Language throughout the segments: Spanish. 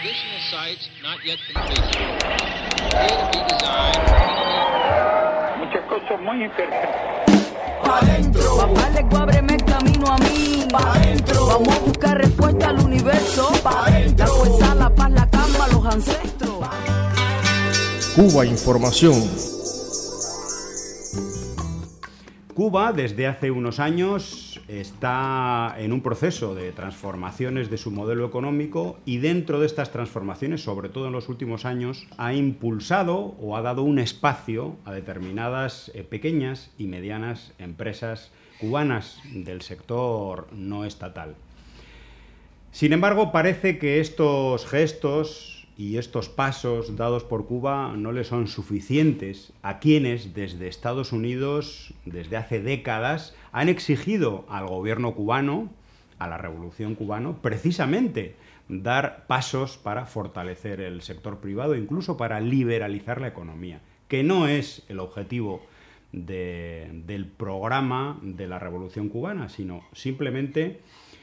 Additional sites not yet completed. Here to be designed. Muchas cosas muy interesantes. Pa' dentro. Papá le ábreme el camino a mí. Pa' dentro. Vamos a buscar respuesta al universo. Pa' dentro. La fuerza, la paz, la calma, los ancestros. Cuba Información. Cuba, desde hace unos años, está en un proceso de transformaciones de su modelo económico y dentro de estas transformaciones, sobre todo en los últimos años, ha impulsado o ha dado un espacio a determinadas pequeñas y medianas empresas cubanas del sector no estatal. Sin embargo, parece que estos gestos y estos pasos dados por Cuba no le son suficientes a quienes desde Estados Unidos, desde hace décadas, han exigido al gobierno cubano, a la revolución cubana, precisamente dar pasos para fortalecer el sector privado, incluso para liberalizar la economía, que no es el objetivo del programa de la revolución cubana, sino simplemente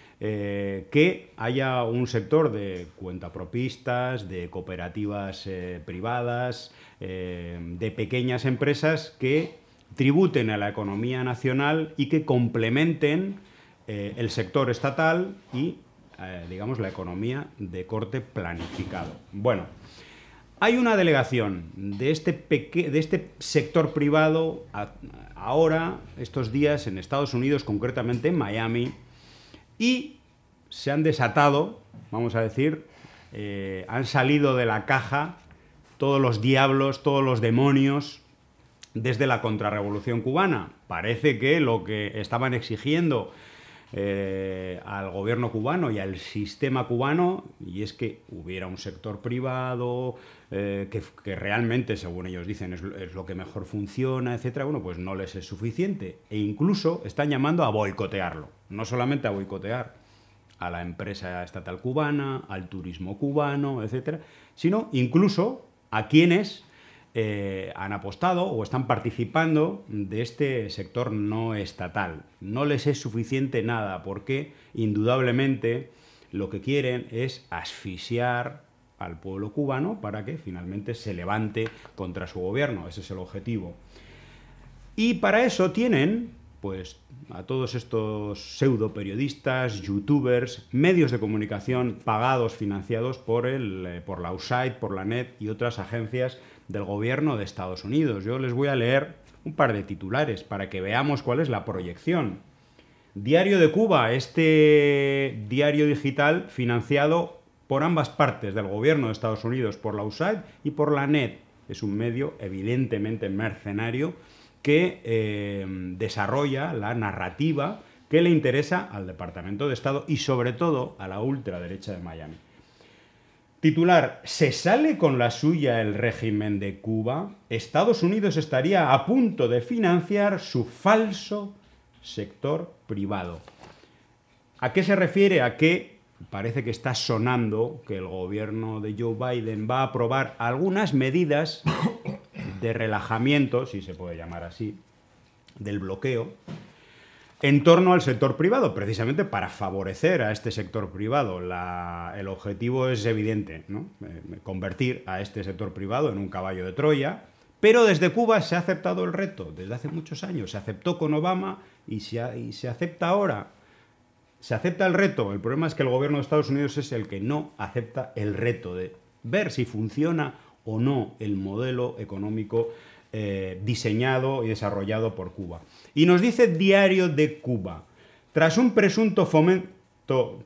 que haya un sector de cuentapropistas, de cooperativas privadas, de pequeñas empresas que tributen a la economía nacional y que complementen el sector estatal y, digamos, la economía de corte planificado. Bueno, hay una delegación de este sector privado ahora, estos días, en Estados Unidos, concretamente en Miami, y se han desatado, vamos a decir, han salido de la caja todos los diablos, todos los demonios desde la contrarrevolución cubana. Parece que lo que estaban exigiendo al gobierno cubano y al sistema cubano, y es que hubiera un sector privado que realmente, según ellos dicen, es lo que mejor funciona, etcétera, bueno, pues no les es suficiente. E incluso están llamando a boicotearlo. No solamente a boicotear a la empresa estatal cubana, al turismo cubano, etcétera, sino incluso a quienes han apostado o están participando de este sector no estatal. No les es suficiente nada porque, indudablemente, lo que quieren es asfixiar al pueblo cubano para que finalmente se levante contra su gobierno. Ese es el objetivo. Y para eso tienen, pues, a todos estos pseudo periodistas, youtubers, medios de comunicación pagados, financiados por la USAID, por la NET y otras agencias del gobierno de Estados Unidos. Yo les voy a leer un par de titulares para que veamos cuál es la proyección. Diario de Cuba, este diario digital financiado por ambas partes del gobierno de Estados Unidos, por la USAID y por la NET. Es un medio evidentemente mercenario que desarrolla la narrativa que le interesa al Departamento de Estado y sobre todo a la ultraderecha de Miami. Titular: ¿se sale con la suya el régimen de Cuba? Estados Unidos estaría a punto de financiar su falso sector privado. ¿A qué se refiere? A que parece que está sonando que el gobierno de Joe Biden va a aprobar algunas medidas de relajamiento, si se puede llamar así, del bloqueo, en torno al sector privado, precisamente para favorecer a este sector privado. El objetivo es evidente, ¿no? Convertir a este sector privado en un caballo de Troya, pero desde Cuba se ha aceptado el reto, desde hace muchos años. Se aceptó con Obama y se acepta ahora. Se acepta el reto. El problema es que el gobierno de Estados Unidos es el que no acepta el reto de ver si funciona o no el modelo económico diseñado y desarrollado por Cuba. Y nos dice Diario de Cuba: tras un presunto fomento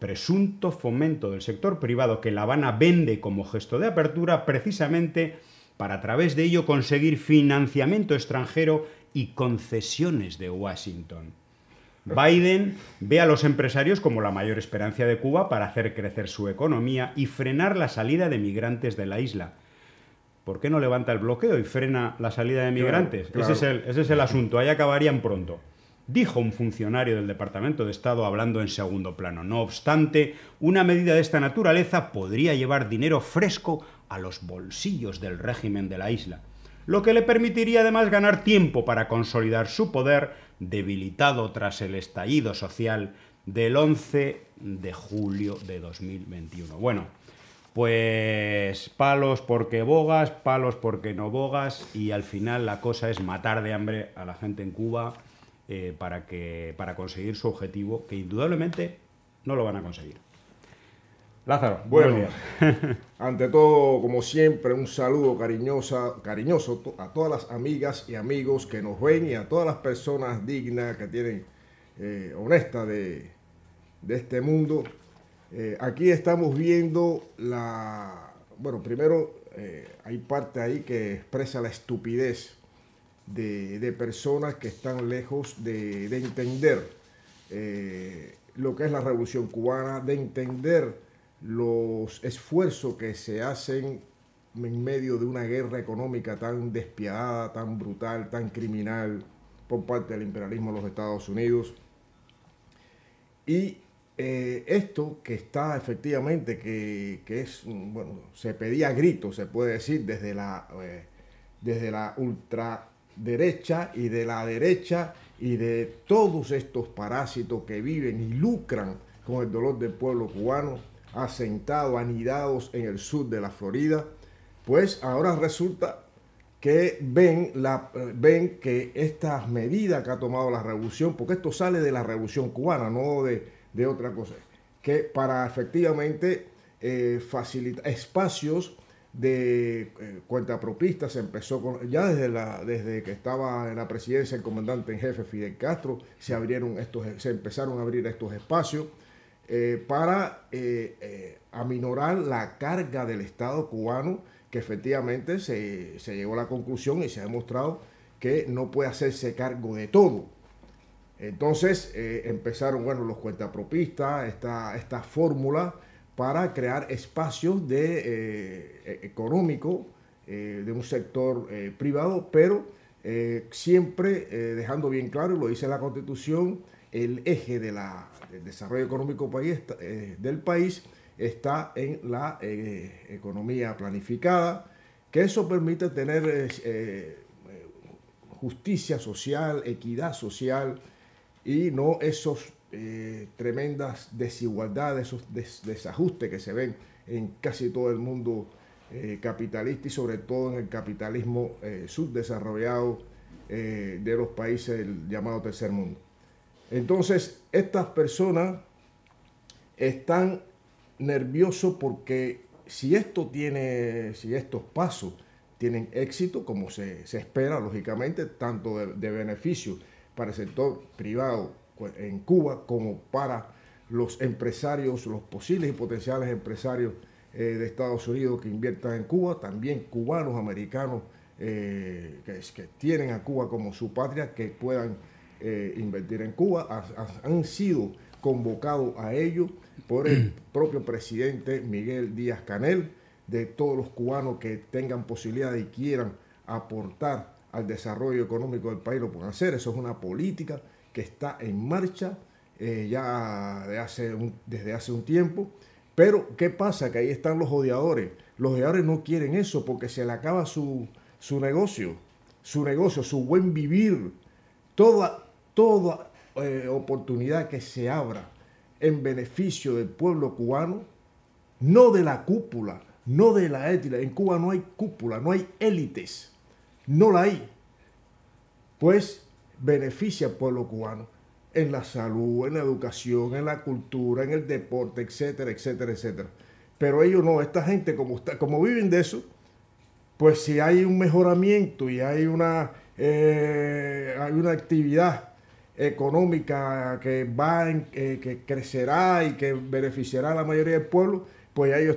del sector privado que La Habana vende como gesto de apertura, precisamente para a través de ello conseguir financiamiento extranjero y concesiones de Washington. Biden ve a los empresarios como la mayor esperanza de Cuba para hacer crecer su economía y frenar la salida de migrantes de la isla. ¿Por qué no levanta el bloqueo y frena la salida de migrantes? Claro. Ese es el asunto, ahí acabarían pronto. Dijo un funcionario del Departamento de Estado hablando en segundo plano. No obstante, una medida de esta naturaleza podría llevar dinero fresco a los bolsillos del régimen de la isla, lo que le permitiría además ganar tiempo para consolidar su poder, debilitado tras el estallido social del 11 de julio de 2021. Bueno, Pues palos porque bogas, palos porque no bogas, y al final la cosa es matar de hambre a la gente en Cuba para conseguir su objetivo, que indudablemente no lo van a conseguir. Lázaro, Bueno, buenos días. ante todo, como siempre, un saludo cariñoso a todas las amigas y amigos que nos ven y a todas las personas dignas que tienen, honestas de este mundo. Aquí estamos viendo bueno, primero hay parte ahí que expresa la estupidez de personas que están lejos de entender lo que es la Revolución Cubana, de entender los esfuerzos que se hacen en medio de una guerra económica tan despiadada, tan brutal, tan criminal por parte del imperialismo de los Estados Unidos. Y esto que está efectivamente, que es, bueno, se pedía a gritos, se puede decir, desde la ultraderecha y de la derecha y de todos estos parásitos que viven y lucran con el dolor del pueblo cubano, asentados, anidados en el sur de la Florida, pues ahora resulta que ven que estas medidas que ha tomado la revolución, porque esto sale de la Revolución Cubana, no de otra cosa, que para efectivamente facilitar espacios de cuentapropistas. Se empezó ya desde que estaba en la presidencia el comandante en jefe Fidel Castro, se empezaron a abrir estos espacios para aminorar la carga del Estado cubano, que efectivamente se llegó a la conclusión y se ha demostrado que no puede hacerse cargo de todo. Entonces empezaron, bueno, los cuentapropistas, esta fórmula para crear espacios económicos de un sector privado, pero siempre dejando bien claro, y lo dice la Constitución, el eje del desarrollo económico del país está en la economía planificada, que eso permite tener justicia social, equidad social, y no esos tremendas desigualdades, esos desajustes que se ven en casi todo el mundo capitalista y sobre todo en el capitalismo subdesarrollado de los países del llamado tercer mundo. Entonces, estas personas están nerviosos porque si estos pasos tienen éxito, como se espera, lógicamente, tanto de beneficio para el sector privado en Cuba como para los empresarios, los posibles y potenciales empresarios de Estados Unidos que inviertan en Cuba, también cubanos, americanos que tienen a Cuba como su patria, que puedan invertir en Cuba, han sido convocados a ello por el propio presidente Miguel Díaz-Canel, de todos los cubanos que tengan posibilidad y quieran aportar al desarrollo económico del país, lo pueden hacer. Eso es una política que está en marcha ya desde hace un tiempo. Pero, ¿qué pasa? Que ahí están los odiadores. Los odiadores no quieren eso porque se le acaba su negocio, su buen vivir. Toda oportunidad que se abra en beneficio del pueblo cubano, no de la cúpula, no de la élite. En Cuba no hay cúpula, no hay élites, no la hay. Pues beneficia al pueblo cubano en la salud, en la educación, en la cultura, en el deporte, etcétera, etcétera, etcétera. Pero ellos no, esta gente como viven de eso, pues si hay un mejoramiento y hay una actividad económica que crecerá y que beneficiará a la mayoría del pueblo, pues ya ellos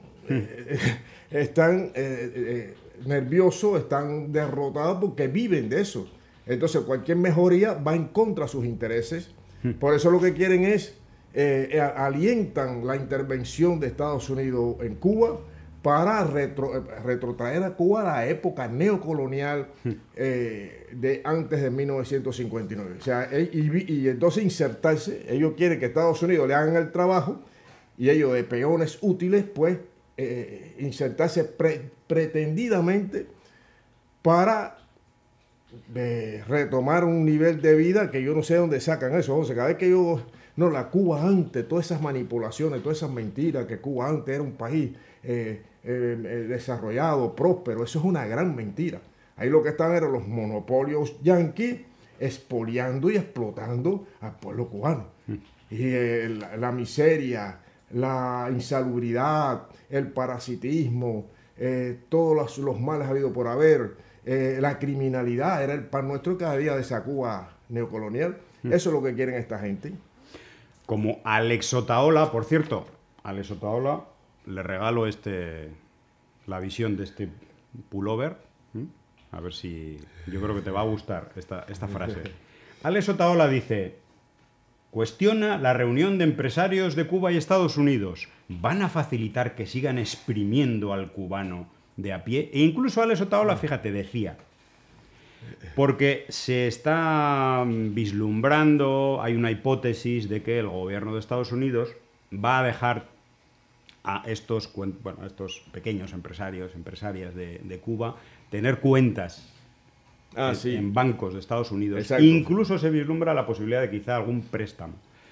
están nerviosos, están derrotados porque viven de eso. Entonces cualquier mejoría va en contra de sus intereses. Por eso lo que quieren es, alientan la intervención de Estados Unidos en Cuba para retrotraer a Cuba a la época neocolonial de antes de 1959. O sea, y entonces insertarse, ellos quieren que Estados Unidos le hagan el trabajo y ellos de peones útiles, pues insertarse pretendidamente para retomar un nivel de vida que yo no sé de dónde sacan eso. O sea, cada vez que la Cuba antes, todas esas manipulaciones, todas esas mentiras, que Cuba antes era un país desarrollado, próspero. Eso es una gran mentira. Ahí lo que están eran los monopolios yanquis expoliando y explotando al pueblo cubano. Y la miseria, la insalubridad, el parasitismo, todos los males habidos por haber, la criminalidad, era el pan nuestro cada día de esa Cuba neocolonial. Eso es lo que quieren esta gente. Como Alex Otaola, por cierto, Alex Otaola, le regalo la visión de este pullover. A ver si... Yo creo que te va a gustar esta frase. Alex Otaola dice: cuestiona la reunión de empresarios de Cuba y Estados Unidos. ¿Van a facilitar que sigan exprimiendo al cubano de a pie? E incluso Alex Otaola, fíjate, decía... Porque se está vislumbrando, hay una hipótesis de que el gobierno de Estados Unidos va a dejar a estos pequeños empresarias de Cuba tener cuentas en bancos de Estados Unidos. Exacto. Incluso se vislumbra la posibilidad de quizá algún préstamo.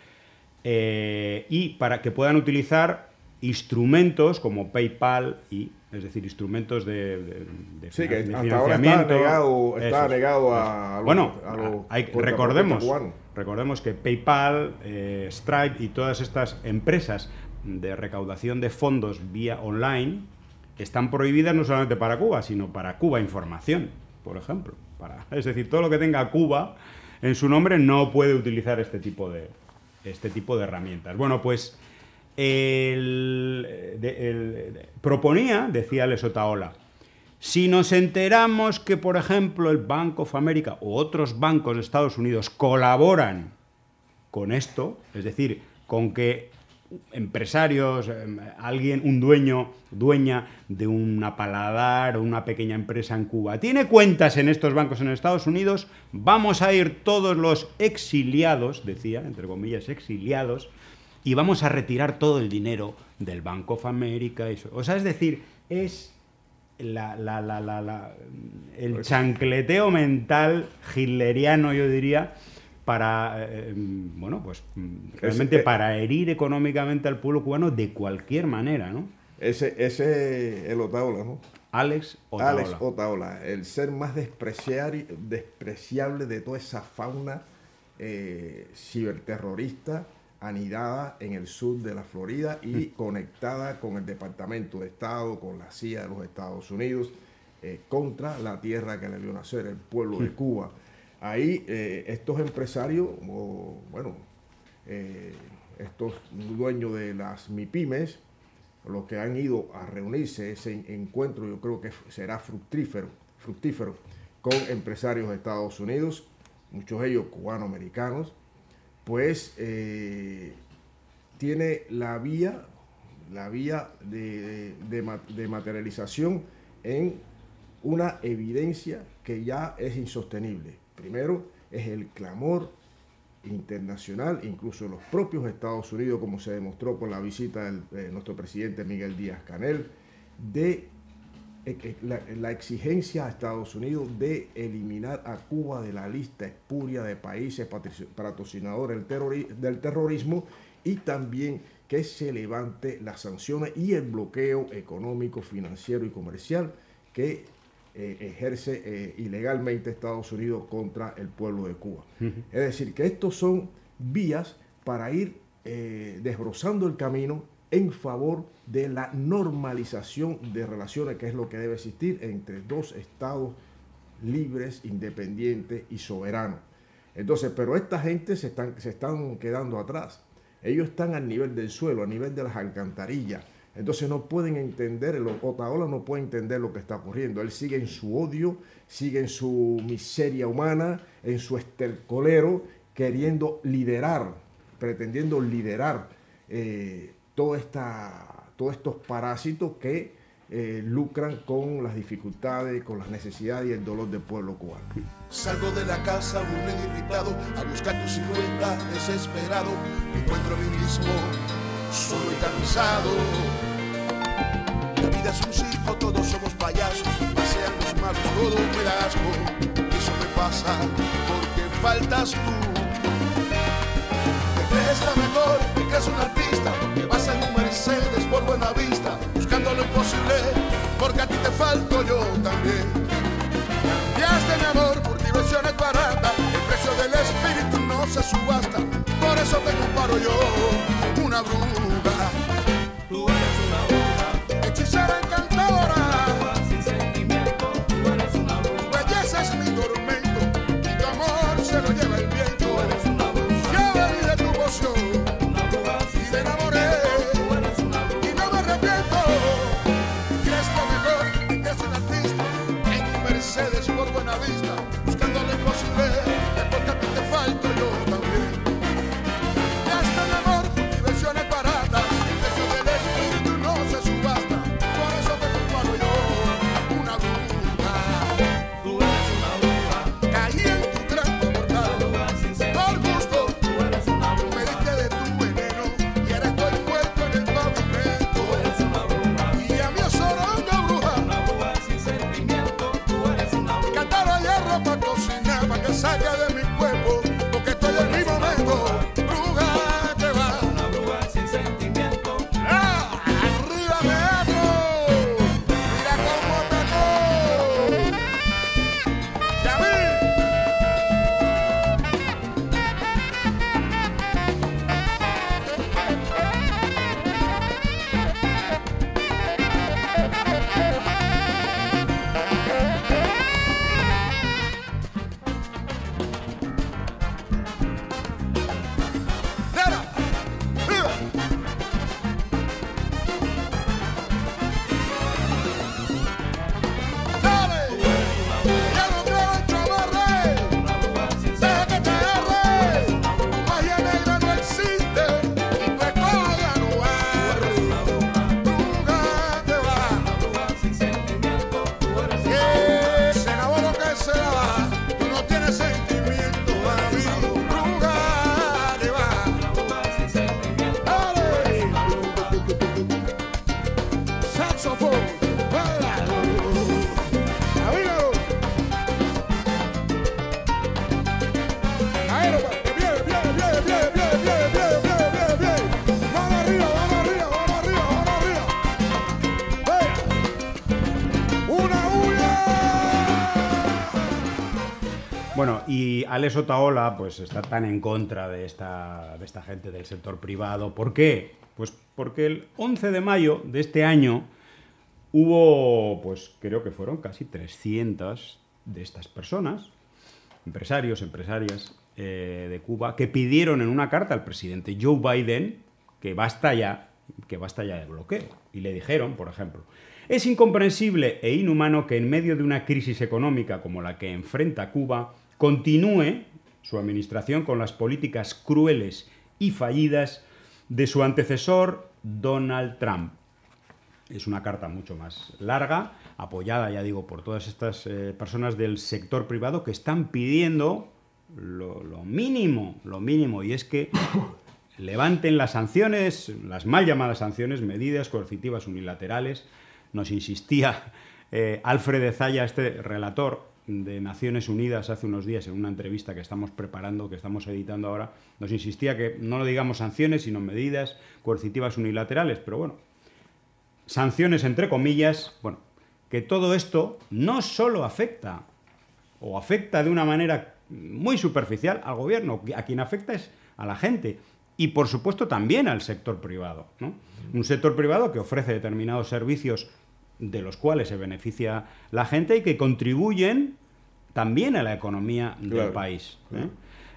Y para que puedan utilizar instrumentos como PayPal, es decir, instrumentos de sí, que de hasta ahora está negado a recordemos que PayPal, Stripe y todas estas empresas de recaudación de fondos vía online están prohibidas no solamente para Cuba, sino para Cuba Información, por ejemplo. Es decir, todo lo que tenga Cuba en su nombre no puede utilizar este tipo de herramientas. Bueno, pues proponía, decía Alex Otaola, si nos enteramos que, por ejemplo, el Bank of America u otros bancos de Estados Unidos colaboran con esto, es decir, con que empresarios, un dueña de una Paladar o una pequeña empresa en Cuba tiene cuentas en estos bancos en Estados Unidos, vamos a ir todos los exiliados, decía, entre comillas, exiliados, y vamos a retirar todo el dinero del Bank of America. O sea, es decir, es el chancleteo mental hitleriano, yo diría, para, realmente para herir económicamente al pueblo cubano de cualquier manera, ¿no? Ese el Otaola, ¿no? Alex Otaola. Alex Otaola, el ser más despreciable de toda esa fauna ciberterrorista anidada en el sur de la Florida y conectada con el Departamento de Estado, con la CIA de los Estados Unidos, contra la tierra que le dio nacer, el pueblo de Cuba. Ahí estos empresarios, estos dueños de las MIPYMES, los que han ido a reunirse, ese encuentro yo creo que será fructífero con empresarios de Estados Unidos, muchos de ellos cubano-americanos, pues tiene la vía de materialización en una evidencia que ya es insostenible. Primero es el clamor internacional, incluso los propios Estados Unidos, como se demostró con la visita de nuestro presidente Miguel Díaz-Canel, de la exigencia a Estados Unidos de eliminar a Cuba de la lista espuria de países patrocinadores del terrorismo, y también que se levante las sanciones y el bloqueo económico, financiero y comercial que ejerce ilegalmente Estados Unidos contra el pueblo de Cuba. Es decir, que estos son vías para ir desbrozando el camino en favor de la normalización de relaciones, que es lo que debe existir entre dos estados libres, independientes y soberanos. Entonces, pero esta gente se están quedando atrás. Ellos están al nivel del suelo, a nivel de las alcantarillas. Entonces no pueden entender, Otaola no puede entender lo que está ocurriendo. Él sigue en su odio, sigue en su miseria humana, en su estercolero, queriendo liderar, pretendiendo liderar todos estos parásitos que lucran con las dificultades, con las necesidades y el dolor del pueblo cubano. Salgo de la casa aburrido y irritado a buscar tu silueta desesperado. Me encuentro a mí mismo solo y cansado. La vida es un circo, todos somos payasos. Pasean los malos, todo me da asco. Eso me pasa porque faltas tú. Te crees la mejor, te crees un artista. Te vas en un Mercedes por Buena Vista, buscando lo se subasta, por eso te comparo yo, una bruja. Tú eres una bruja, Hechicera encantadora, sin sentimiento. Tú eres una tu bruja, belleza es mi tormento, y tu amor se lo lleva el viento. tú eres una bruja, Ya bebí de tu poción una bruja sin y me enamoré, Tú eres una bruja, y no me arrepiento. Crees lo mejor y que es un artista, en tu Mercedes por buena vista, buscando lo imposible, es porque a ti te falto yo también. Gasta mi amor con diversiones baratas, el deseo del espíritu no se subasta, por eso te comparo yo, una bruja. tú eres una bruja, Caí en tu tranco mortal, bruja sin por sentimiento. gusto, Tú eres una me bruja, diste de tu veneno, y ahora estoy muerto en el pavimento. tú eres una bruja, Y a mi osoronga bruja, una bruja sin sentimiento. Tú eres una bruja, cantar a hierro para cocinar, para que salga de mi cuerpo, porque estoy en mi momento. Bruja que va, una bruja sin sentimiento. arriba teatro, mira cómo tocó. Yamil. Dale. Dale. Ya no creo en chamarre. Deja que te agarre. Tu magia negra no existe y tu escoria no arde. Bruja que va, Bruja sin sentimiento. Tú eres que se acabó lo que se la va. Tú no tienes sentimiento para mí. Bruja que va. bruja sin sentimiento. Dale. Saxofón. Baila. Abrígalo. Aero, bien, bien, bien, bien, bien, bien, bien, bien, bien, bien. Vamos arriba, vamos arriba, vamos arriba, vamos arriba. Venga. Una huya. Bueno, y Alex Otaola pues está tan en contra de esta gente del sector privado. ¿Por qué? Pues porque el 11 de mayo de este año hubo, pues creo que fueron casi 300 de estas personas, empresarios, empresarias de Cuba, que pidieron en una carta al presidente Joe Biden que basta ya de bloqueo. Y le dijeron, por ejemplo, es incomprensible e inhumano que en medio de una crisis económica como la que enfrenta Cuba, continúe su administración con las políticas crueles y fallidas de su antecesor Donald Trump. Es una carta mucho más larga, apoyada, ya digo, por todas estas personas del sector privado que están pidiendo lo mínimo, y es que levanten las sanciones, las mal llamadas sanciones, medidas coercitivas unilaterales. Nos insistía Alfred de Zaya, este relator de Naciones Unidas, hace unos días en una entrevista que estamos preparando, que estamos editando ahora, nos insistía que no lo digamos sanciones, sino medidas coercitivas unilaterales, pero bueno, sanciones entre comillas, bueno, que todo esto no solo afecta, o afecta de una manera muy superficial al gobierno, a quien afecta es a la gente, y por supuesto también al sector privado, ¿no? Un sector privado que ofrece determinados servicios de los cuales se beneficia la gente y que contribuyen también a la economía del país. Claro.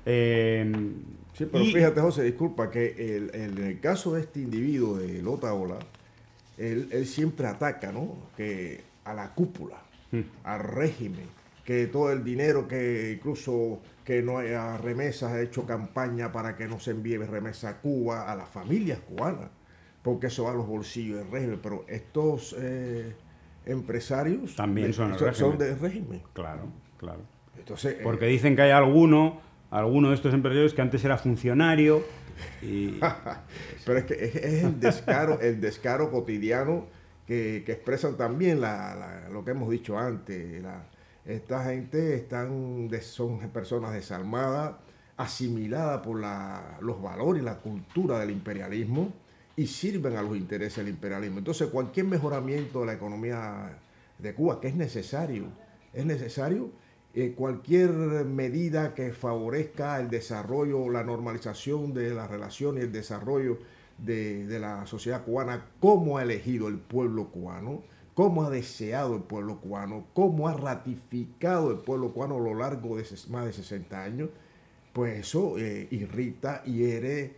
Sí, pero fíjate, José, disculpa, que en el caso de este individuo de Otaola, él siempre ataca, ¿no?, que a la cúpula, al régimen, que todo el dinero, que incluso que no haya remesas, ha hecho campaña para que no se envíe remesa a Cuba, a las familias cubanas, porque eso va a los bolsillos del régimen. Pero estos empresarios también son del régimen. Claro, claro. Entonces, porque dicen que hay alguno de estos empresarios que antes era funcionario y... Pero es que es el descaro cotidiano que expresan también lo que hemos dicho antes. Esta gente son personas desarmadas, asimiladas por los valores y la cultura del imperialismo, y sirven a los intereses del imperialismo. Entonces, cualquier mejoramiento de la economía de Cuba, que es necesario, cualquier medida que favorezca el desarrollo, la normalización de las relaciones y el desarrollo de la sociedad cubana, cómo ha elegido el pueblo cubano, cómo ha deseado el pueblo cubano, cómo ha ratificado el pueblo cubano a lo largo de más de 60 años, pues eso irrita, hiere,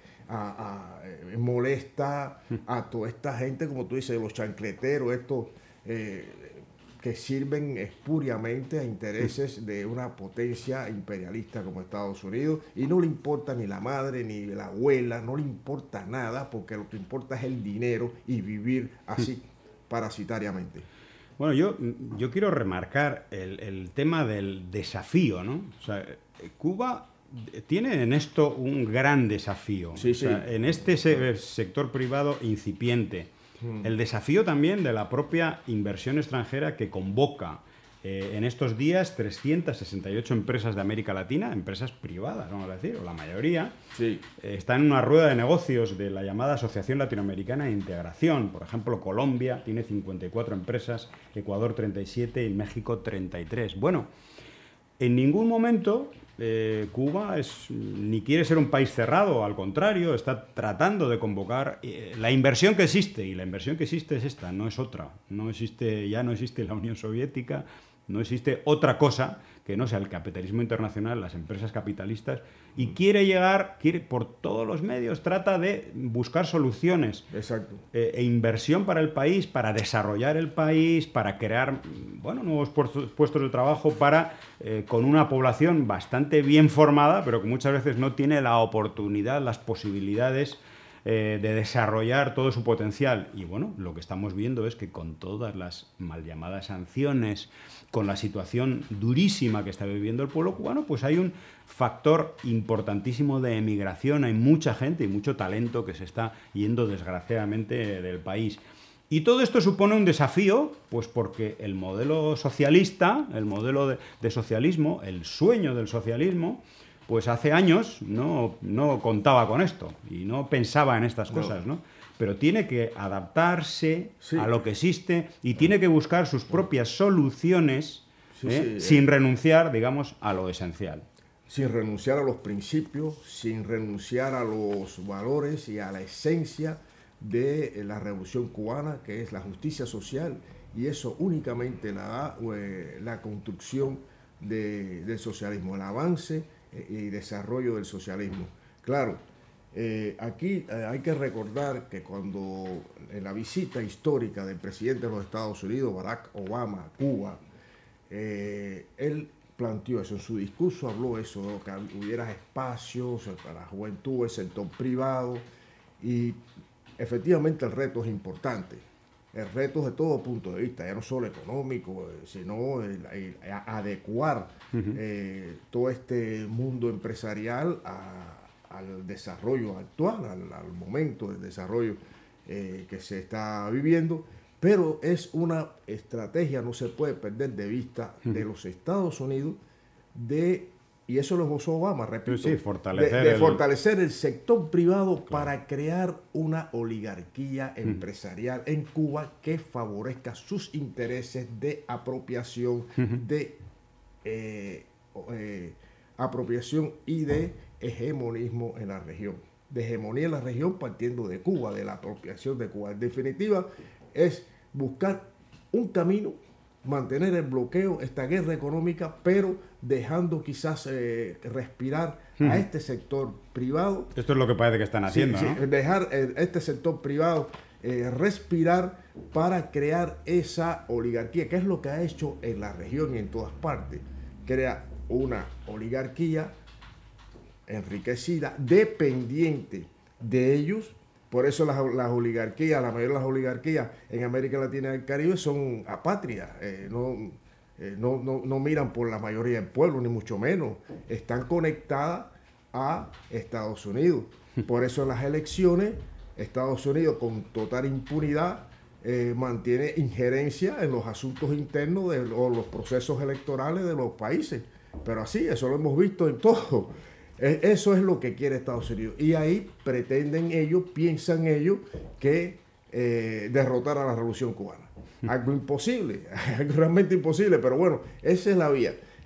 molesta a toda esta gente, como tú dices, los chancleteros, estos que sirven espuriamente a intereses de una potencia imperialista como Estados Unidos, y no le importa ni la madre ni la abuela, no le importa nada, porque lo que importa es el dinero y vivir así parasitariamente. Bueno, yo quiero remarcar el tema del desafío, ¿no? O sea, Cuba tiene en esto un gran desafío. Sí, o sea, sí. en este sector privado incipiente. El desafío también de la propia inversión extranjera que convoca en estos días 368 empresas de América Latina, empresas privadas, vamos a decir, o la mayoría, Sí. están en una rueda de negocios de la llamada Asociación Latinoamericana de Integración. Por ejemplo, Colombia tiene 54 empresas, Ecuador 37 y México 33. Bueno, en ningún momento Cuba ni quiere ser un país cerrado, al contrario, está tratando de convocar la inversión que existe, y la inversión que existe es esta, no es otra. Ya no existe la Unión Soviética, no existe otra cosa que no sea el capitalismo internacional, las empresas capitalistas, y quiere por todos los medios, trata de buscar soluciones. Exacto. E inversión para el país, para desarrollar el país, para crear nuevos puestos de trabajo con una población bastante bien formada, pero que muchas veces no tiene la oportunidad, las posibilidades de desarrollar todo su potencial. Y bueno, lo que estamos viendo es que con todas las mal llamadas sanciones, con la situación durísima que está viviendo el pueblo cubano, pues hay un factor importantísimo de emigración, hay mucha gente y mucho talento que se está yendo desgraciadamente del país. Y todo esto supone un desafío, pues porque el modelo socialista, el modelo de socialismo, el sueño del socialismo, pues hace años no contaba con esto y no pensaba en estas cosas, ¿no? Pero tiene que adaptarse a lo que existe y tiene que buscar sus propias soluciones sin renunciar, digamos, a lo esencial. Sin renunciar a los principios, sin renunciar a los valores y a la esencia de la revolución cubana, que es la justicia social, y eso únicamente la da la construcción del socialismo, el avance y desarrollo del socialismo. Claro, aquí hay que recordar que cuando en la visita histórica del presidente de los Estados Unidos, Barack Obama, a Cuba, él planteó eso en su discurso, habló eso, de que hubiera espacios para la juventud, el sector privado, y efectivamente el reto es importante. El reto de todo punto de vista, ya no solo económico, sino adecuar todo este mundo empresarial al desarrollo actual, al momento del desarrollo que se está viviendo, pero es una estrategia, no se puede perder de vista, de los Estados Unidos, y eso lo gozó Obama, repito, fortalecer el sector privado para crear una oligarquía empresarial en Cuba que favorezca sus intereses de apropiación, apropiación y de hegemonismo en la región. De hegemonía en la región partiendo de Cuba, de la apropiación de Cuba. En definitiva, es buscar un camino, mantener el bloqueo, esta guerra económica, pero dejando quizás respirar a este sector privado. Esto es lo que parece que están haciendo, ¿no? Dejar este sector privado respirar para crear esa oligarquía, que es lo que ha hecho en la región y en todas partes. Crea una oligarquía enriquecida, dependiente de ellos. Por eso las oligarquías, la mayoría de las oligarquías en América Latina y el Caribe son apátridas, no miran por la mayoría del pueblo, ni mucho menos. Están conectadas a Estados Unidos. Por eso en las elecciones, Estados Unidos con total impunidad mantiene injerencia en los asuntos internos o los procesos electorales de los países. Pero así, eso lo hemos visto en todo. Eso es lo que quiere Estados Unidos. Y ahí piensan ellos que derrotar a la revolución cubana. Algo imposible, algo realmente imposible, pero bueno, esa es la vía.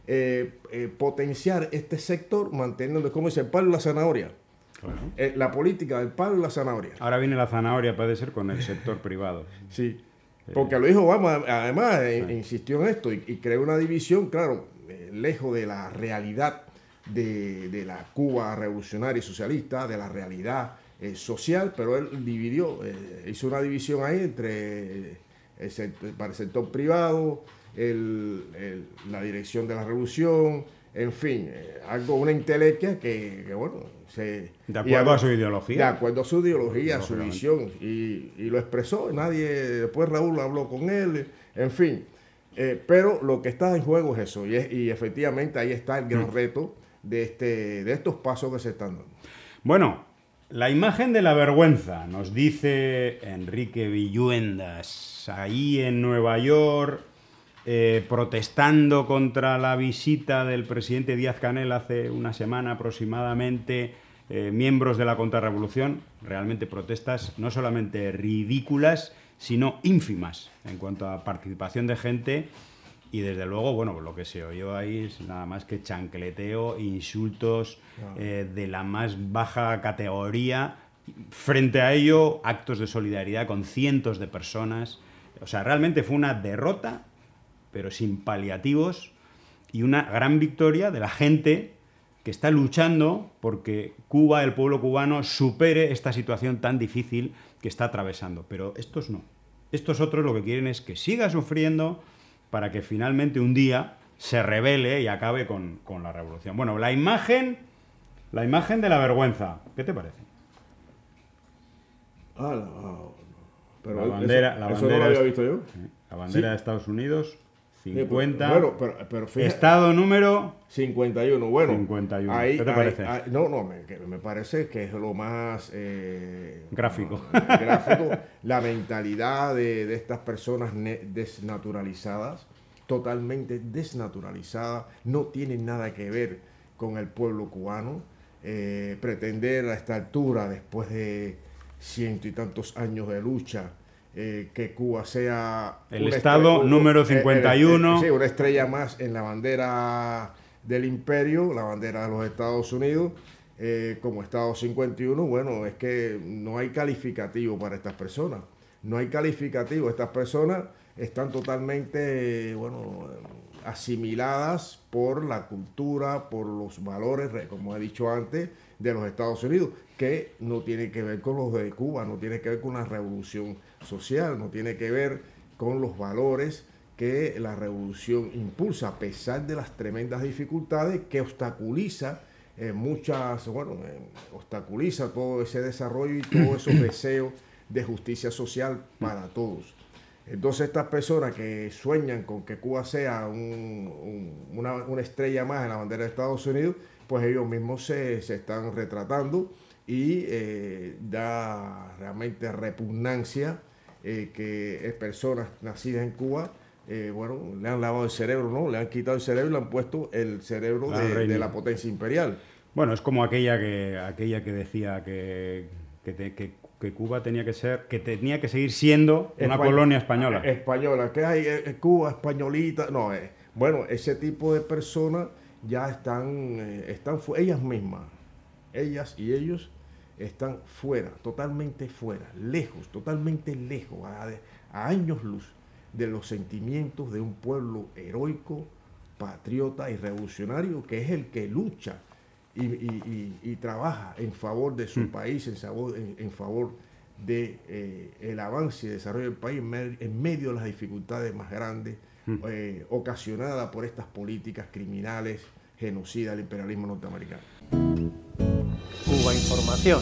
potenciar este sector manteniendo, como dice, el palo y la zanahoria. Claro. La política del palo y la zanahoria. Ahora viene la zanahoria, puede ser con el sector privado. Sí, porque lo dijo Obama, además insistió en esto y creó una división, claro, lejos de la realidad de la Cuba revolucionaria y socialista, de la realidad social, pero él dividió, hizo una división ahí entre para el sector privado, la dirección de la revolución, en fin, algo, una intelequia que bueno, de acuerdo a su ideología. De acuerdo a su ideología, a su visión, y lo expresó, después Raúl habló con él, en fin. Pero lo que está en juego es eso, y efectivamente ahí está el gran reto de estos pasos que se están dando. Bueno, la imagen de la vergüenza, nos dice Enrique Villuendas, ahí en Nueva York, protestando contra la visita del presidente Díaz-Canel hace una semana aproximadamente, miembros de la contrarrevolución, realmente protestas no solamente ridículas, sino ínfimas en cuanto a participación de gente. Y desde luego, bueno, lo que se oyó ahí es nada más que chancleteo, insultos de la más baja categoría. Frente a ello, actos de solidaridad con cientos de personas. O sea, realmente fue una derrota, pero sin paliativos, y una gran victoria de la gente que está luchando porque Cuba, el pueblo cubano, supere esta situación tan difícil que está atravesando. Pero estos no. Estos otros lo que quieren es que siga sufriendo para que finalmente un día se rebele y acabe con la revolución. Bueno, la imagen de la vergüenza, ¿qué te parece? Pero la bandera, eso no lo había visto yo. La bandera de Estados Unidos, 50. Bueno, pero fíjate, estado número 51. Bueno, 51. Ahí, ¿Qué te parece? Me parece que es lo más gráfico. La mentalidad de estas personas desnaturalizadas, totalmente desnaturalizadas, no tienen nada que ver con el pueblo cubano. Pretender a esta altura, después de ciento y tantos años de lucha, que Cuba sea el estado número 51. Sí, una estrella más en la bandera del imperio, la bandera de los Estados Unidos, como estado 51. Bueno, es que no hay calificativo para estas personas. No hay calificativo. Estas personas están totalmente, asimiladas por la cultura, por los valores, como he dicho antes, de los Estados Unidos, que no tiene que ver con los de Cuba, no tiene que ver con la revolución social, no tiene que ver con los valores que la revolución impulsa, a pesar de las tremendas dificultades que obstaculiza obstaculiza todo ese desarrollo y todos esos deseos de justicia social para todos. Entonces estas personas que sueñan con que Cuba sea una estrella más en la bandera de Estados Unidos, pues ellos mismos se están retratando, y da realmente repugnancia que personas nacidas en Cuba, le han lavado el cerebro, ¿no? Le han quitado el cerebro y le han puesto el cerebro de la potencia imperial. Bueno, es como aquella que decía que Cuba tenía que seguir siendo una colonia española. Española, que hay Cuba españolita. No, ese tipo de personas ya están ellas mismas, ellas y ellos están fuera, totalmente fuera, lejos, totalmente lejos, a años luz de los sentimientos de un pueblo heroico, patriota y revolucionario, que es el que lucha y trabaja en favor de su país, en favor de el avance y desarrollo del país en medio de las dificultades más grandes ocasionadas por estas políticas criminales, genocidas del imperialismo norteamericano. Cuba Información.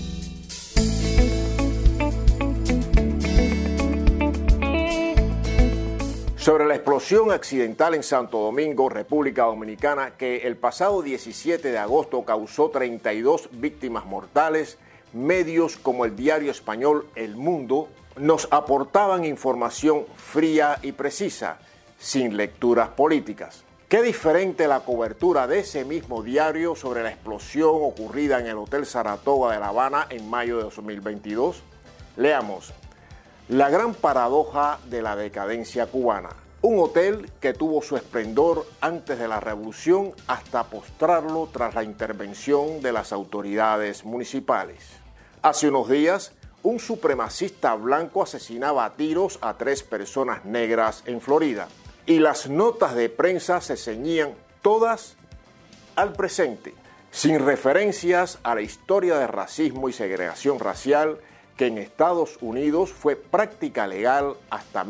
Sobre la explosión accidental en Santo Domingo, República Dominicana, que el pasado 17 de agosto causó 32 víctimas mortales, medios como el diario español El Mundo nos aportaban información fría y precisa, sin lecturas políticas. Qué diferente la cobertura de ese mismo diario sobre la explosión ocurrida en el Hotel Saratoga de La Habana en mayo de 2022. Leamos. La gran paradoja de la decadencia cubana. un hotel que tuvo su esplendor antes de la revolución hasta postrarlo tras la intervención de las autoridades municipales. Hace unos días, un supremacista blanco asesinaba a tiros a 3 personas negras en Florida y las notas de prensa se ceñían todas al presente, sin referencias a la historia de racismo y segregación racial que en Estados Unidos fue práctica legal hasta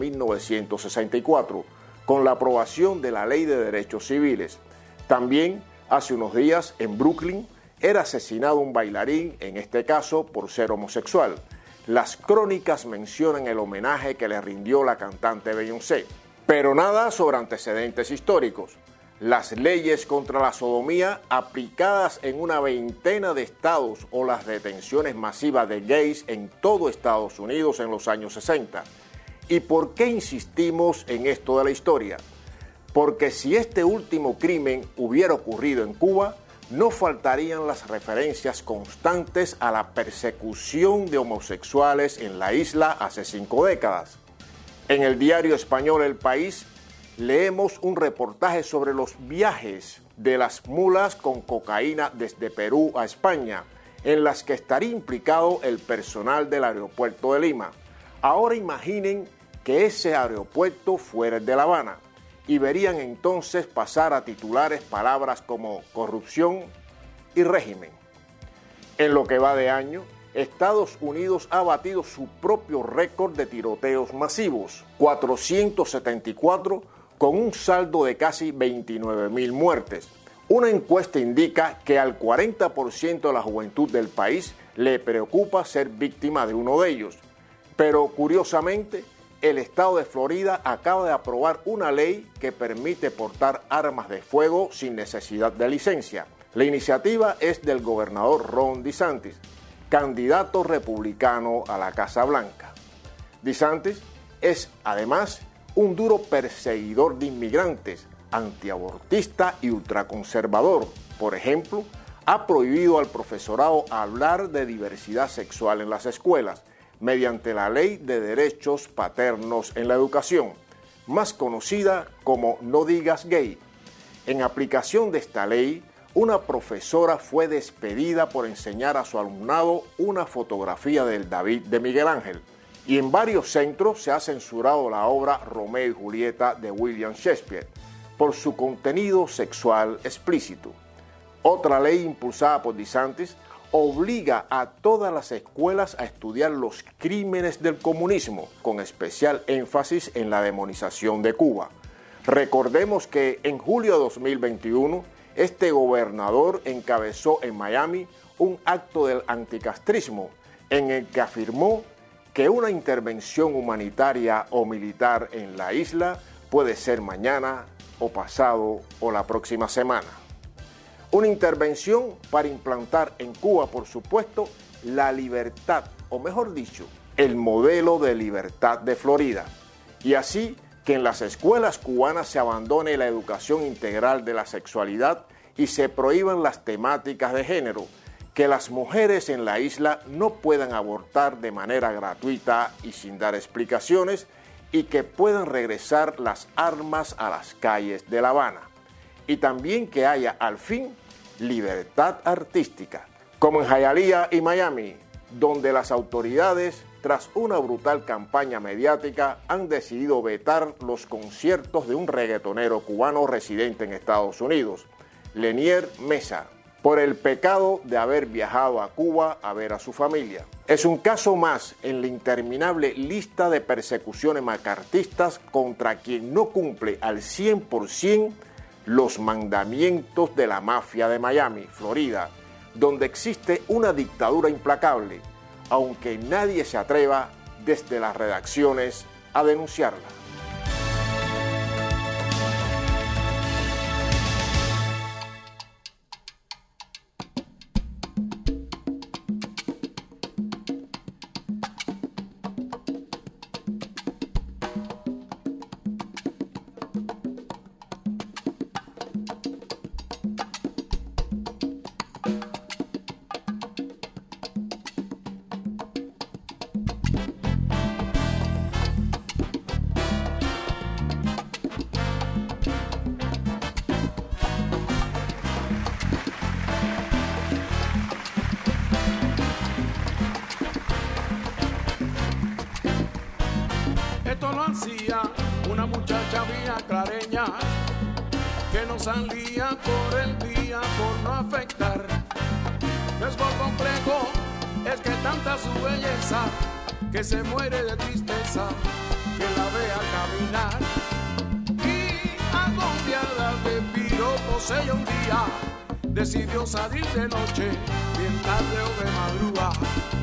1964, con la aprobación de la Ley de Derechos Civiles. También, hace unos días, en Brooklyn, era asesinado un bailarín, en este caso por ser homosexual. Las crónicas mencionan el homenaje que le rindió la cantante Beyoncé, pero nada sobre antecedentes históricos. Las leyes contra la sodomía aplicadas en una veintena de estados o las detenciones masivas de gays en todo Estados Unidos en los años 60. ¿Y por qué insistimos en esto de la historia? Porque si este último crimen hubiera ocurrido en Cuba, no faltarían las referencias constantes a la persecución de homosexuales en la isla hace 5 décadas. En el diario español El País leemos un reportaje sobre los viajes de las mulas con cocaína desde Perú a España, en las que estaría implicado el personal del aeropuerto de Lima. Ahora imaginen que ese aeropuerto fuera el de La Habana y verían entonces pasar a titulares palabras como corrupción y régimen. En lo que va de año, Estados Unidos ha batido su propio récord de tiroteos masivos, 474, con un saldo de casi 29.000 muertes. Una encuesta indica que al 40% de la juventud del país le preocupa ser víctima de uno de ellos. Pero curiosamente, el estado de Florida acaba de aprobar una ley que permite portar armas de fuego sin necesidad de licencia. La iniciativa es del gobernador Ron DeSantis, candidato republicano a la Casa Blanca. DeSantis es, además, un duro perseguidor de inmigrantes, antiabortista y ultraconservador. Por ejemplo, ha prohibido al profesorado hablar de diversidad sexual en las escuelas, mediante la Ley de Derechos Paternos en la Educación, más conocida como No Digas Gay. En aplicación de esta ley, una profesora fue despedida por enseñar a su alumnado una fotografía del David de Miguel Ángel. Y en varios centros se ha censurado la obra Romeo y Julieta de William Shakespeare por su contenido sexual explícito. Otra ley impulsada por DeSantis obliga a todas las escuelas a estudiar los crímenes del comunismo, con especial énfasis en la demonización de Cuba. Recordemos que en julio de 2021, este gobernador encabezó en Miami un acto del anticastrismo en el que afirmó que una intervención humanitaria o militar en la isla puede ser mañana o pasado o la próxima semana. Una intervención para implantar en Cuba, por supuesto, la libertad, o mejor dicho, el modelo de libertad de Florida. Y así que en las escuelas cubanas se abandone la educación integral de la sexualidad y se prohíban las temáticas de género, que las mujeres en la isla no puedan abortar de manera gratuita y sin dar explicaciones, y que puedan regresar las armas a las calles de La Habana. Y también que haya, al fin, libertad artística, como en Hialeah y Miami, donde las autoridades, tras una brutal campaña mediática, han decidido vetar los conciertos de un reggaetonero cubano residente en Estados Unidos, Lenier Mesa, por el pecado de haber viajado a Cuba a ver a su familia. Es un caso más en la interminable lista de persecuciones macartistas contra quien no cumple al 100% los mandamientos de la mafia de Miami, Florida, donde existe una dictadura implacable, aunque nadie se atreva desde las redacciones a denunciarla. hacía una muchacha mía clareña que no salía por el día por no afectar. No es por complejo, es que tanta su belleza que se muere de tristeza que la vea caminar. Y agobiada de piropos ella un día decidió salir de noche, bien tarde o de madrugada.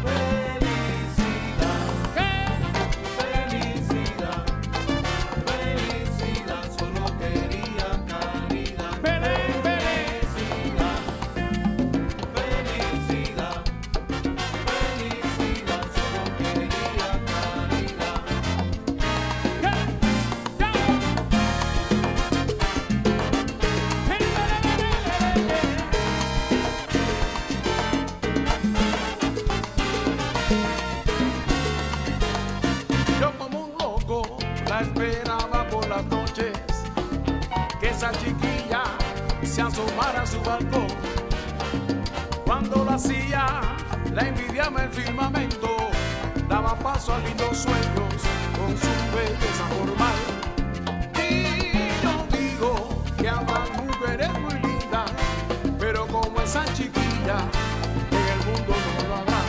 Esperaba por las noches que esa chiquilla se asomara a su balcón. Cuando lo hacía, la envidiaba el firmamento, daba paso a lindos sueños con su belleza formal. Y yo digo que habrá mujeres muy lindas, pero como esa chiquilla, en el mundo no lo habrá.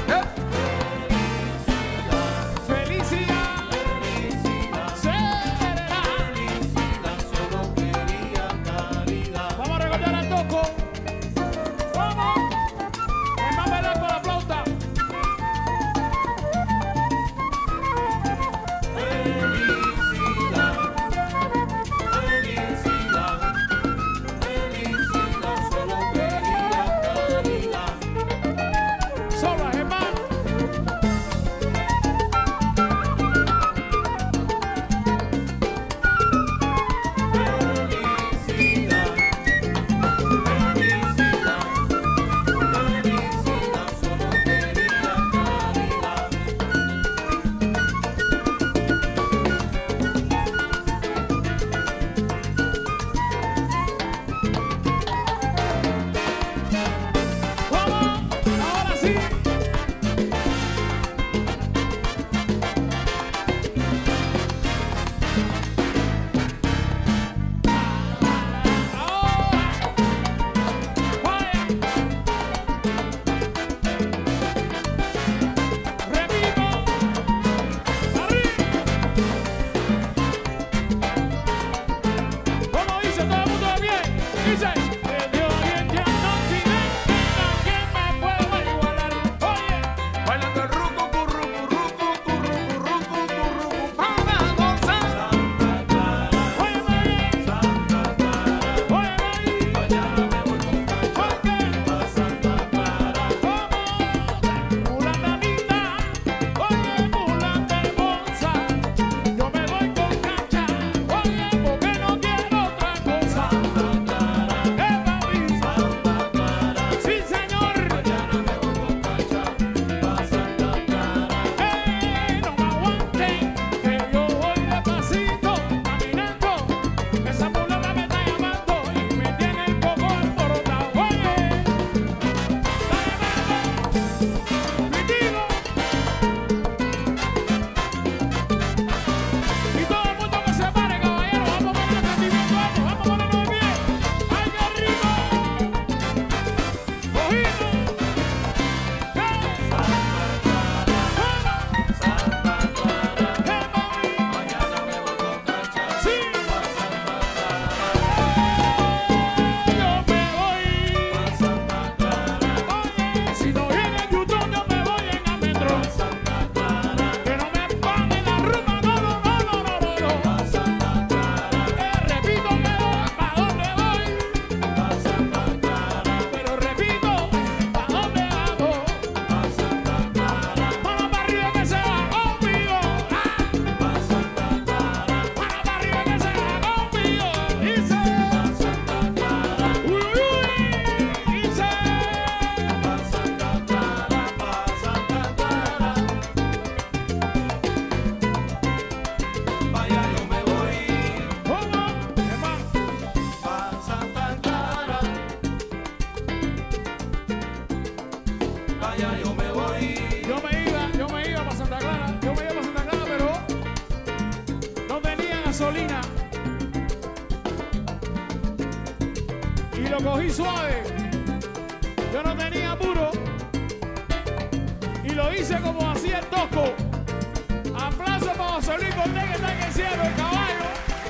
gasolina y lo cogí suave. Yo no tenía apuro y lo hice como hacía el Tosco. Aplauso para José Luis Cortés, que está en el cielo, el caballo.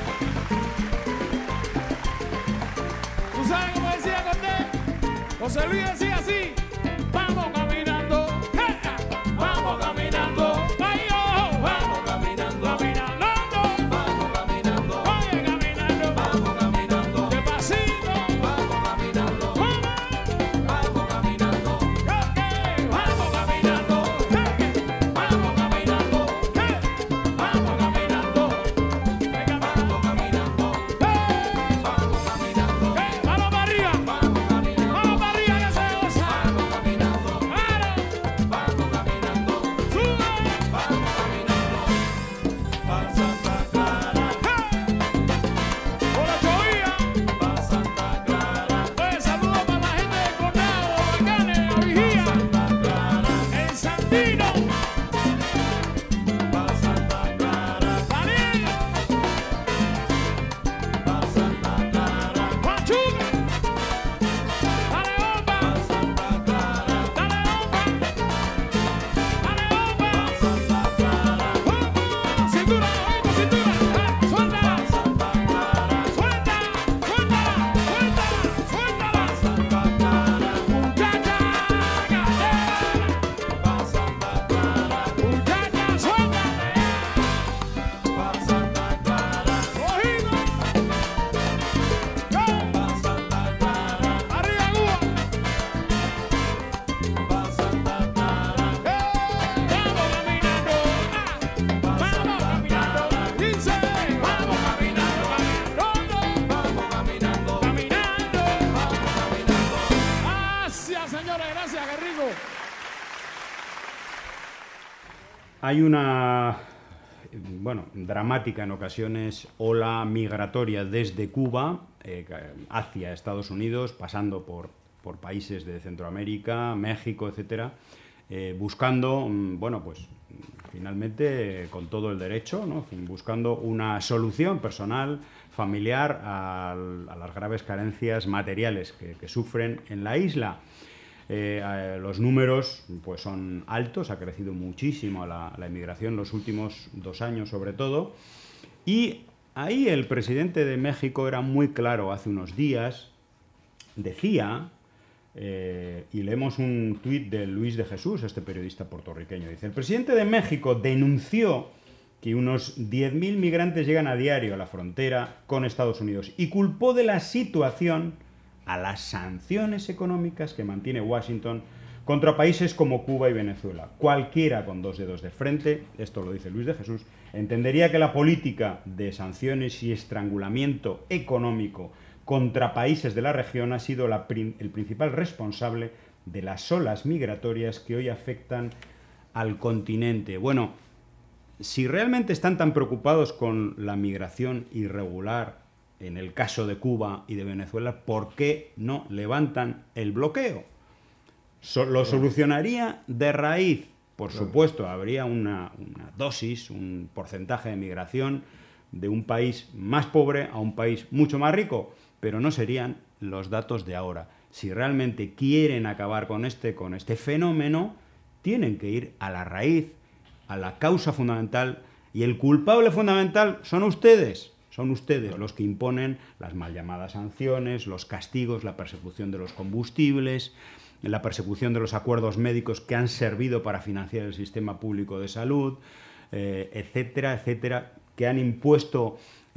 ¿Tú sabes cómo decía Cortés? José Luis decía así: vamos caminando, vamos caminando, ay, oh, vamos caminando, caminando, vamos caminando, oye, caminando, vamos caminando, despacito, vamos caminando, vamos caminando, vamos caminando, vamos caminando, vamos caminando, venga, vamos caminando, vamos caminando, vamos para arriba, vamos para arriba, que se goza, vamos caminando, claro, vamos caminando, sube, vamos caminando, para Santa Clara, por la Chovía, para Santa Clara, saludos para la gente del Condado, Bacanes, La Vigía, Santa Clara, en Sandino, para Santa Clara, Daniel, para Santa Clara, Pachuca, dale bomba, para Santa Clara, dale bomba, dale bomba, para Santa Clara, cintura, cintura, suéltala, Santa Clara, suéltala, suéltala, suéltala, suéltala, Santa Clara, muchacha, gatera, para Santa Clara, muchacha, suéltala, para Santa Clara, cogido, para Santa Clara, arriba Cuba, para Santa Clara, vamos caminando, dice, vamos caminando, vamos caminando, caminando, vamos caminando. Gracias, señores, gracias, qué rico. Hay una, bueno, dramática en ocasiones ola migratoria desde Cuba hacia Estados Unidos, pasando por países de Centroamérica, México, etcétera, buscando, bueno, pues finalmente con todo el derecho, ¿no? Buscando una solución personal, familiar a las graves carencias materiales que sufren en la isla. Los números pues son altos, ha crecido muchísimo la inmigración en los últimos 2 años sobre todo, y ahí el presidente de México era muy claro hace unos días, decía, y leemos un tuit de Luis de Jesús, este periodista puertorriqueño, dice: el presidente de México denunció que unos 10.000 migrantes llegan a diario a la frontera con Estados Unidos y culpó de la situación a las sanciones económicas que mantiene Washington contra países como Cuba y Venezuela. Cualquiera con 2 dedos de frente, esto lo dice Luis de Jesús, entendería que la política de sanciones y estrangulamiento económico contra países de la región ha sido el principal responsable de las olas migratorias que hoy afectan al continente. Bueno, si realmente están tan preocupados con la migración irregular en el caso de Cuba y de Venezuela, ¿por qué no levantan el bloqueo? Lo solucionaría de raíz. Por supuesto, habría una dosis, un porcentaje de migración de un país más pobre a un país mucho más rico, pero no serían los datos de ahora. Si realmente quieren acabar con este fenómeno, tienen que ir a la raíz, a la causa fundamental, y el culpable fundamental son ustedes. Son ustedes los que imponen las mal llamadas sanciones, los castigos, la persecución de los combustibles, la persecución de los acuerdos médicos que han servido para financiar el sistema público de salud, etcétera, etcétera, que han impuesto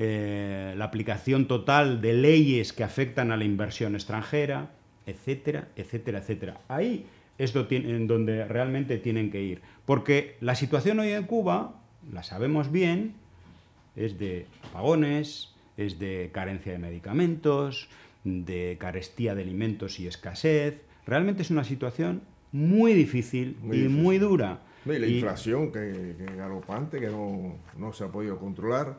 la aplicación total de leyes que afectan a la inversión extranjera, etcétera, etcétera, etcétera. Ahí es en donde realmente tienen que ir. Porque la situación hoy en Cuba, la sabemos bien, es de apagones, es de carencia de medicamentos, de carestía de alimentos y escasez. Realmente es una situación muy difícil y muy dura. Y la inflación que galopante, que no se ha podido controlar.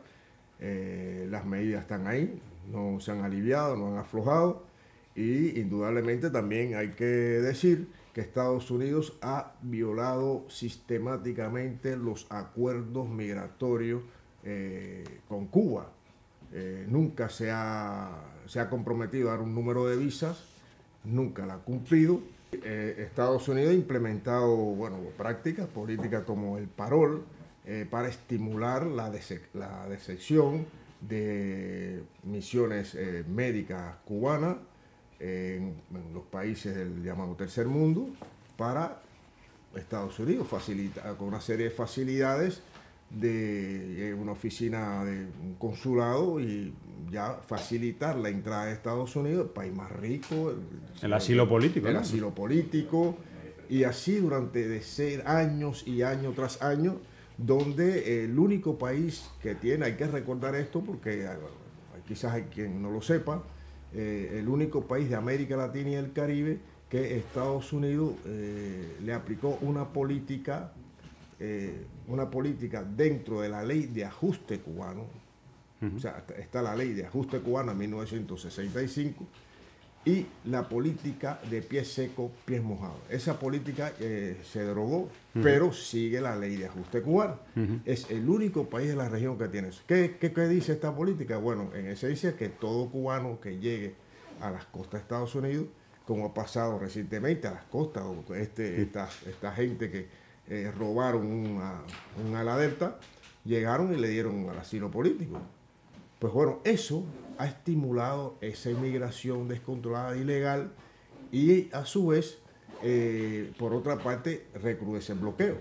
Las medidas están ahí, no se han aliviado, no han aflojado. Y indudablemente también hay que decir que Estados Unidos ha violado sistemáticamente los acuerdos migratorios con Cuba. nunca se ha comprometido a dar un número de visas, nunca la ha cumplido. Estados Unidos ha implementado, bueno, prácticas políticas como el parol para estimular la deserción de misiones médicas cubanas en los países del llamado tercer mundo para Estados Unidos, con una serie de facilidades de una oficina de un consulado y ya facilitar la entrada de Estados Unidos, el país más rico, el asilo político, el ¿no? asilo político, y así durante de ser años y año tras año, donde el único país que tiene, hay que recordar esto porque quizás hay quien no lo sepa, el único país de América Latina y el Caribe que Estados Unidos le aplicó una política dentro de la ley de ajuste cubano. O sea, está la ley de ajuste cubano en 1965 y la política de pies secos, pies mojados. Esa política se derogó, pero sigue la ley de ajuste cubano. Es el único país de la región que tiene eso. ¿Qué dice esta política? Bueno, en ese dice que todo cubano que llegue a las costas de Estados Unidos, como ha pasado recientemente a las costas, esta gente que robaron un ala delta, llegaron y le dieron al asilo político. Pues bueno, eso ha estimulado esa inmigración descontrolada e ilegal y a su vez, por otra parte, recrudece el bloqueo.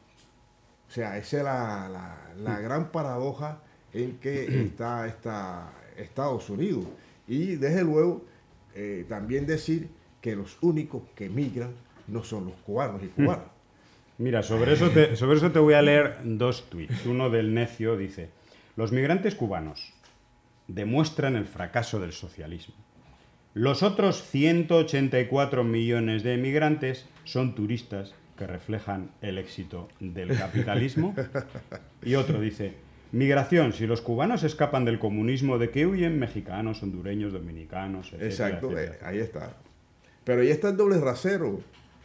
O sea, esa es la gran paradoja en que está Estados Unidos. Y desde luego, también decir que los únicos que emigran no son los cubanos y cubanas. Mira, sobre eso te voy a leer dos tuits. Uno del Necio dice: los migrantes cubanos demuestran el fracaso del socialismo. Los otros 184 millones de emigrantes son turistas que reflejan el éxito del capitalismo. Y otro dice: migración, si los cubanos escapan del comunismo, ¿de qué huyen mexicanos, hondureños, dominicanos, etcétera? Exacto, etcétera? Ahí está. Pero ahí está el doble rasero.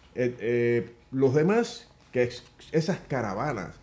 Los demás, que esas caravanas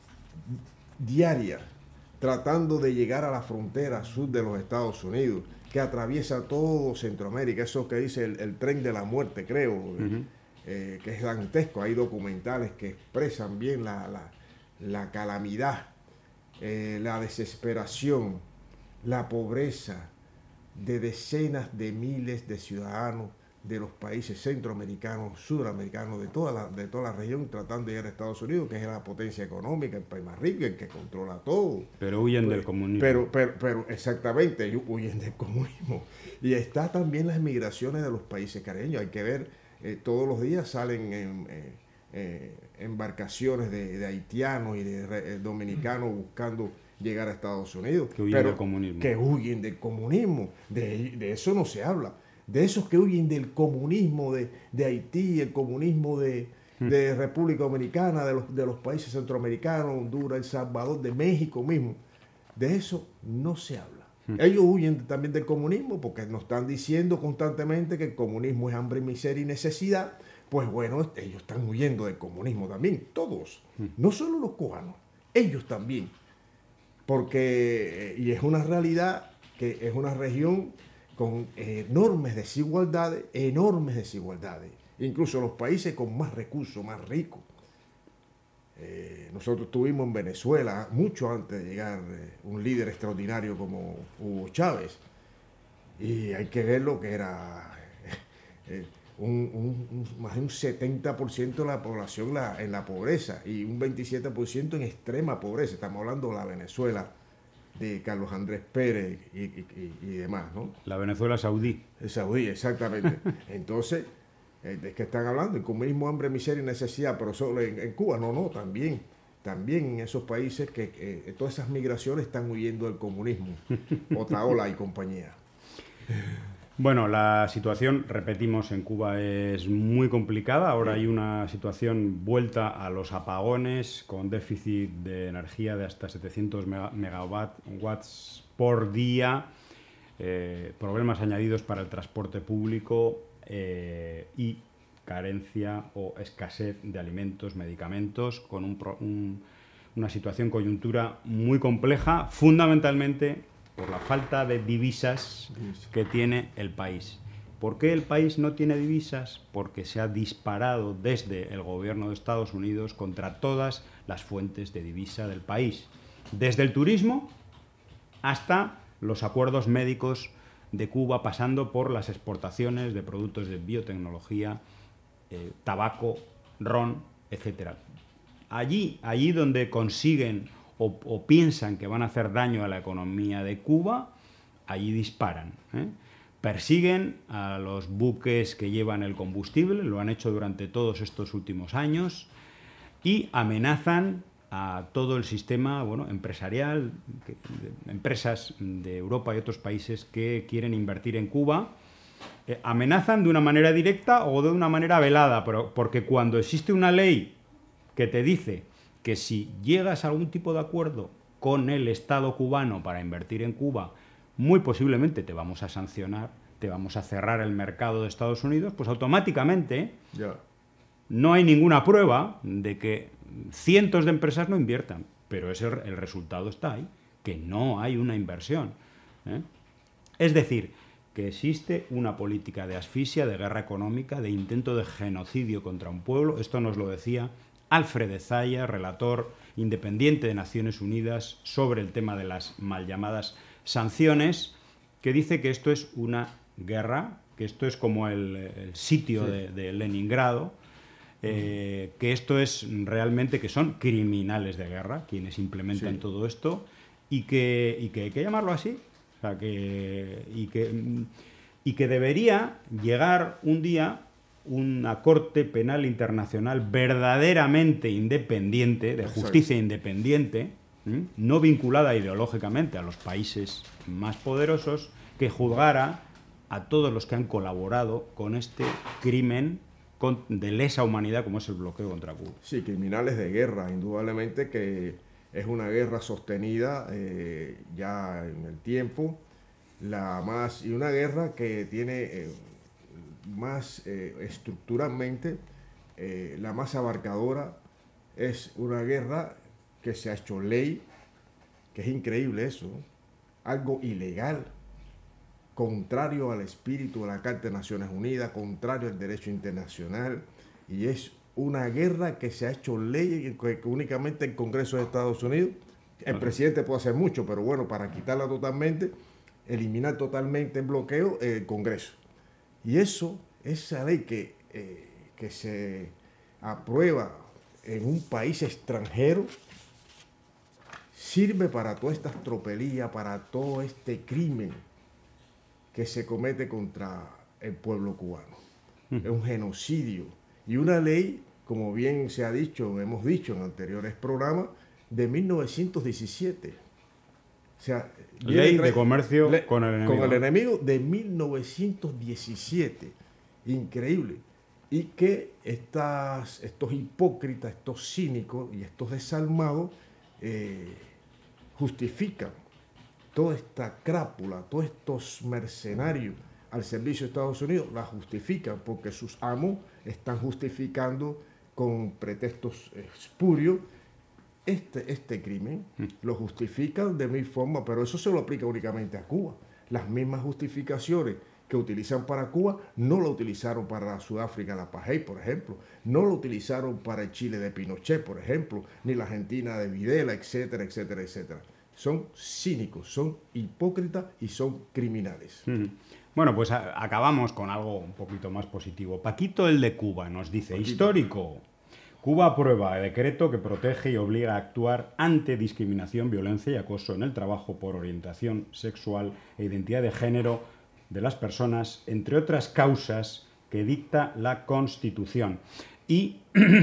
diarias tratando de llegar a la frontera sur de los Estados Unidos, que atraviesa todo Centroamérica, eso que dice el tren de la muerte, creo, que es dantesco. Hay documentales que expresan bien la calamidad, la desesperación, la pobreza de decenas de miles de ciudadanos de los países centroamericanos, suramericanos, de toda la región, tratando de llegar a Estados Unidos, que es la potencia económica, el país más rico, el que controla todo. Pero huyen del comunismo. Pero exactamente, ellos huyen del comunismo. Y está también las migraciones de los países caribeños. Hay que ver, todos los días salen embarcaciones de haitianos y de dominicanos buscando llegar a Estados Unidos. Que huyen del comunismo. Que huyen del comunismo. De eso no se habla. De esos que huyen del comunismo de Haití, el comunismo de República Dominicana, de los países centroamericanos, Honduras, El Salvador, de México mismo. De eso no se habla. Ellos huyen también del comunismo porque nos están diciendo constantemente que el comunismo es hambre, miseria y necesidad. Pues bueno, ellos están huyendo del comunismo también, todos. No solo los cubanos, ellos también. Porque, y es una realidad que es una región con enormes desigualdades, incluso los países con más recursos, más ricos. Nosotros tuvimos en Venezuela, mucho antes de llegar, un líder extraordinario como Hugo Chávez, y hay que ver lo que era más de un 70% de la población en la pobreza y un 27% en extrema pobreza. Estamos hablando de la Venezuela de Carlos Andrés Pérez y demás, ¿no? La Venezuela saudí. Saudí, exactamente. Entonces, ¿de qué están hablando? El comunismo, hambre, miseria y necesidad, pero solo en Cuba, no, también en esos países que todas esas migraciones están huyendo del comunismo, Otaola y compañía. Bueno, la situación, repetimos, en Cuba es muy complicada. Ahora hay una situación vuelta a los apagones con déficit de energía de hasta 700 megawatts por día, problemas añadidos para el transporte público y carencia o escasez de alimentos, medicamentos, con una situación coyuntura muy compleja, fundamentalmente por la falta de divisas que tiene el país. ¿Por qué el país no tiene divisas? Porque se ha disparado desde el gobierno de Estados Unidos contra todas las fuentes de divisa del país. Desde el turismo hasta los acuerdos médicos de Cuba, pasando por las exportaciones de productos de biotecnología, tabaco, ron, etc. Allí donde consiguen o piensan que van a hacer daño a la economía de Cuba, allí disparan, ¿eh? Persiguen a los buques que llevan el combustible, lo han hecho durante todos estos últimos años, y amenazan a todo el sistema empresarial, empresas de Europa y otros países que quieren invertir en Cuba. Amenazan de una manera directa o de una manera velada, porque cuando existe una ley que te dice que si llegas a algún tipo de acuerdo con el Estado cubano para invertir en Cuba, muy posiblemente te vamos a sancionar, te vamos a cerrar el mercado de Estados Unidos, pues automáticamente no hay ninguna prueba de que cientos de empresas no inviertan, pero el resultado está ahí, que no hay una inversión, ¿eh? Es decir, que existe una política de asfixia, de guerra económica, de intento de genocidio contra un pueblo. Esto nos lo decía Alfred Zaya, relator independiente de Naciones Unidas sobre el tema de las mal llamadas sanciones, que dice que esto es una guerra, que esto es como el sitio de Leningrado, que esto es realmente que son criminales de guerra quienes implementan todo esto y que hay que llamarlo así. O sea, y que debería llegar un día una Corte Penal Internacional verdaderamente independiente, de justicia independiente, no vinculada ideológicamente a los países más poderosos, que juzgara a todos los que han colaborado con este crimen de lesa humanidad como es el bloqueo contra Cuba. Sí, criminales de guerra, indudablemente que es una guerra sostenida ya en el tiempo, y una guerra que tiene más estructuralmente, la más abarcadora. Es una guerra que se ha hecho ley, que es increíble eso, ¿no? Algo ilegal, contrario al espíritu de la Carta de Naciones Unidas, contrario al derecho internacional, y es una guerra que se ha hecho ley que únicamente el Congreso de Estados Unidos. El presidente puede hacer mucho, pero bueno, para quitarla totalmente, eliminar totalmente el bloqueo, el Congreso. Y esa ley que se aprueba en un país extranjero, sirve para todas estas tropelías, para todo este crimen que se comete contra el pueblo cubano. Es un genocidio. Y una ley, como bien se ha dicho, hemos dicho en anteriores programas, de 1917. O sea, ley de comercio con el enemigo. Con el enemigo de 1917. Increíble. Y que estos hipócritas, estos cínicos y estos desalmados justifican toda esta crápula, todos estos mercenarios al servicio de Estados Unidos, la justifican porque sus amos están justificando con pretextos espurios este crimen. Lo justifican de mil formas, pero eso se lo aplica únicamente a Cuba. Las mismas justificaciones que utilizan para Cuba no lo utilizaron para Sudáfrica de Apartheid, por ejemplo, no lo utilizaron para el Chile de Pinochet, por ejemplo, ni la Argentina de Videla, etcétera, etcétera, etcétera. Son cínicos, son hipócritas y son criminales. Bueno, pues acabamos con algo un poquito más positivo. Paquito, el de Cuba, nos dice, histórico. Cuba aprueba el decreto que protege y obliga a actuar ante discriminación, violencia y acoso en el trabajo por orientación sexual e identidad de género de las personas, entre otras causas que dicta la Constitución. Y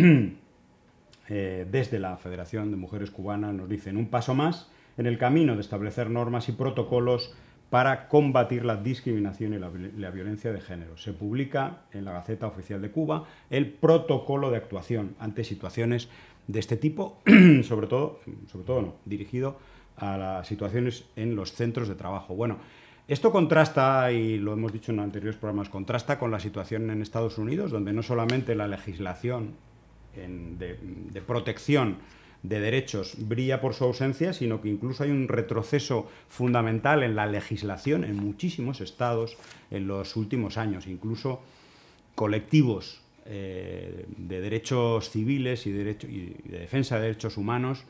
desde la Federación de Mujeres Cubanas nos dicen un paso más en el camino de establecer normas y protocolos para combatir la discriminación y la violencia de género. Se publica en la Gaceta Oficial de Cuba el protocolo de actuación ante situaciones de este tipo, sobre todo no, dirigido a las situaciones en los centros de trabajo. Bueno, esto contrasta, y lo hemos dicho en anteriores programas, contrasta con la situación en Estados Unidos, donde no solamente la legislación de protección de derechos brilla por su ausencia, sino que incluso hay un retroceso fundamental en la legislación en muchísimos estados en los últimos años. Incluso colectivos de derechos civiles y de defensa de derechos humanos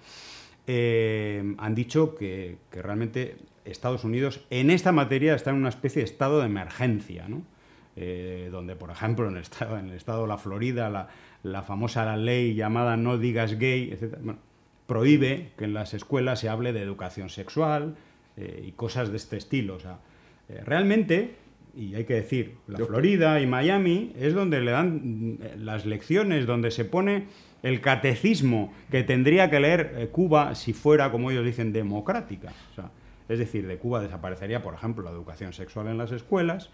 han dicho que realmente Estados Unidos en esta materia está en una especie de estado de emergencia, ¿no? Donde, por ejemplo, en el estado de la Florida, la famosa ley llamada No digas gay, etc., bueno, prohíbe que en las escuelas se hable de educación sexual y cosas de este estilo. O sea, realmente, y hay que decir, la Florida y Miami es donde le dan las lecciones, donde se pone el catecismo que tendría que leer Cuba si fuera, como ellos dicen, democrática. O sea, es decir, de Cuba desaparecería, por ejemplo, la educación sexual en las escuelas,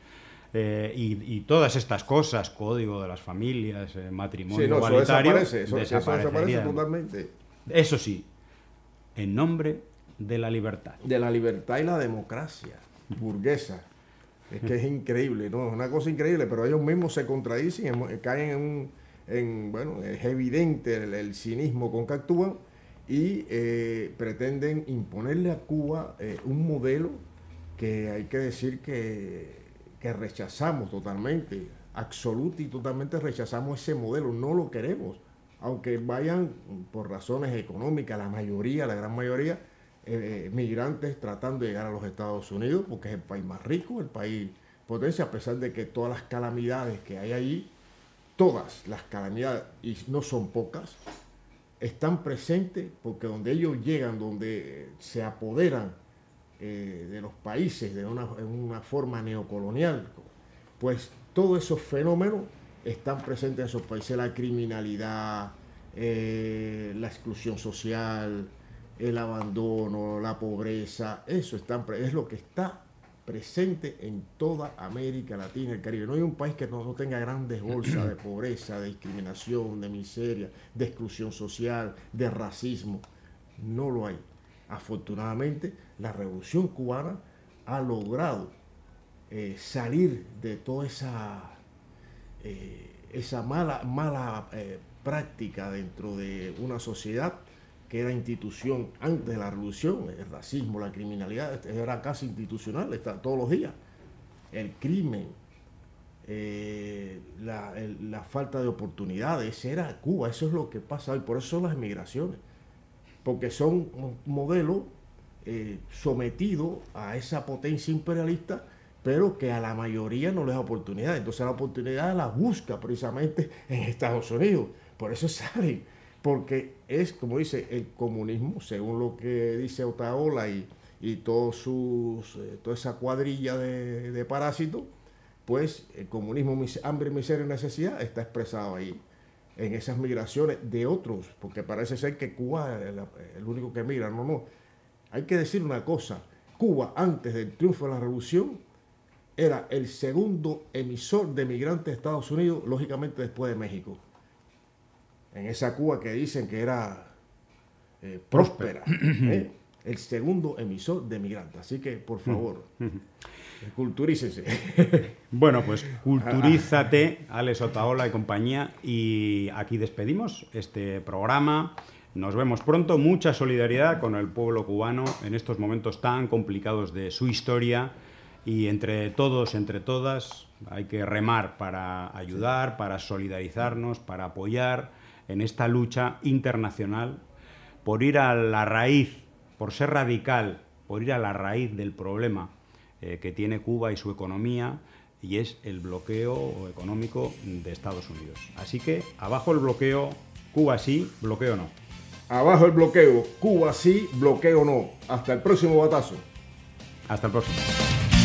y todas estas cosas, código de las familias, matrimonio igualitario, eso desaparece totalmente. Eso sí, en nombre de la libertad. De la libertad y la democracia burguesa. Es que es increíble, ¿no? Es una cosa increíble, pero ellos mismos se contradicen, caen bueno, es evidente el cinismo con que actúan y pretenden imponerle a Cuba un modelo que hay que decir que rechazamos totalmente, absoluta y totalmente rechazamos ese modelo, no lo queremos, aunque vayan por razones económicas, la gran mayoría, migrantes tratando de llegar a los Estados Unidos, porque es el país más rico, el país potencia, a pesar de que todas las calamidades que hay allí, todas las calamidades, y no son pocas, están presentes, porque donde ellos llegan, donde se apoderan de los países de una forma neocolonial, pues todos esos fenómenos están presentes en esos países, la criminalidad, la exclusión social, el abandono, la pobreza, eso es lo que está presente en toda América Latina y el Caribe. No hay un país que no tenga grandes bolsas de pobreza, de discriminación, de miseria, de exclusión social, de racismo. No lo hay. Afortunadamente, la Revolución Cubana ha logrado salir de toda esa mala práctica dentro de una sociedad que era institución antes de la Revolución. El racismo, la criminalidad, era casi institucional, está todos los días. El crimen, la falta de oportunidades, ese era Cuba, eso es lo que pasa hoy. Por eso son las emigraciones, porque son un modelo sometido a esa potencia imperialista, pero que a la mayoría no les da oportunidad. Entonces la oportunidad la busca precisamente en Estados Unidos. Por eso salen, porque es, como dice, el comunismo, según lo que dice Otaola y toda esa cuadrilla de parásitos, pues el comunismo, hambre, miseria y necesidad está expresado ahí, en esas migraciones de otros, porque parece ser que Cuba es el único que migra. No. Hay que decir una cosa, Cuba antes del triunfo de la Revolución era el segundo emisor de migrantes de Estados Unidos, lógicamente después de México. En esa Cuba que dicen que era próspera, el segundo emisor de migrantes. Así que, por favor, culturícense. Bueno, pues culturízate, Alex Otaola y compañía, y aquí despedimos este programa. Nos vemos pronto. Mucha solidaridad con el pueblo cubano en estos momentos tan complicados de su historia, y entre todos, entre todas, hay que remar para ayudar, para solidarizarnos, para apoyar en esta lucha internacional por ir a la raíz, por ser radical, por ir a la raíz del problema que tiene Cuba y su economía, y es el bloqueo económico de Estados Unidos. Así que abajo el bloqueo, Cuba sí, bloqueo no. Abajo el bloqueo, Cuba sí, bloqueo no. Hasta el próximo batazo. Hasta el próximo.